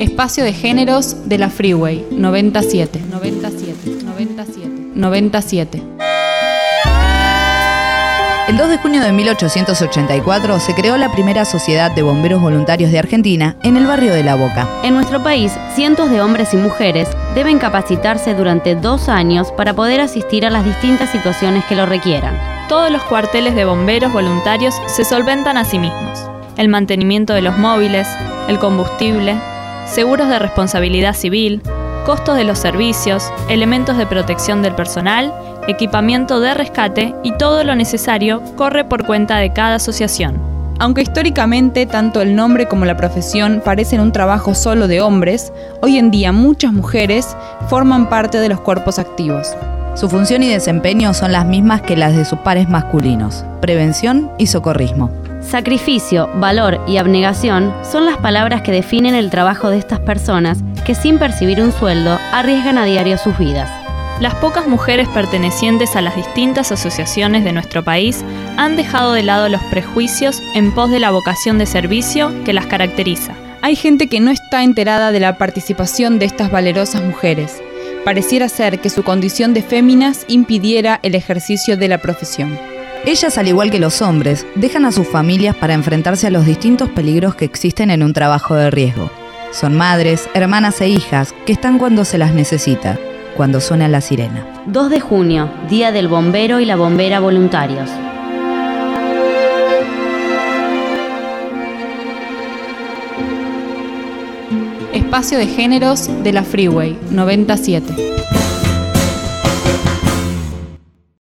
Espacio de géneros de la Freeway 97. El 2 de junio de 1884 se creó la primera Sociedad de Bomberos Voluntarios de Argentina en el barrio de La Boca. En nuestro país, cientos de hombres y mujeres deben capacitarse durante 2 años para poder asistir a las distintas situaciones que lo requieran. Todos los cuarteles de bomberos voluntarios se solventan a sí mismos. El mantenimiento de los móviles, el combustible, seguros de responsabilidad civil, costos de los servicios, elementos de protección del personal, equipamiento de rescate y todo lo necesario corre por cuenta de cada asociación. Aunque históricamente tanto el nombre como la profesión parecen un trabajo solo de hombres, hoy en día muchas mujeres forman parte de los cuerpos activos. Su función y desempeño son las mismas que las de sus pares masculinos: prevención y socorrismo. Sacrificio, valor y abnegación son las palabras que definen el trabajo de estas personas que, sin percibir un sueldo, arriesgan a diario sus vidas. Las pocas mujeres pertenecientes a las distintas asociaciones de nuestro país han dejado de lado los prejuicios en pos de la vocación de servicio que las caracteriza. Hay gente que no está enterada de la participación de estas valerosas mujeres. Pareciera ser que su condición de féminas impidiera el ejercicio de la profesión. Ellas, al igual que los hombres, dejan a sus familias para enfrentarse a los distintos peligros que existen en un trabajo de riesgo. Son madres, hermanas e hijas que están cuando se las necesita, cuando suena la sirena. 2 de junio, Día del Bombero y la Bombera Voluntarios. Espacio de géneros de la Freeway 97.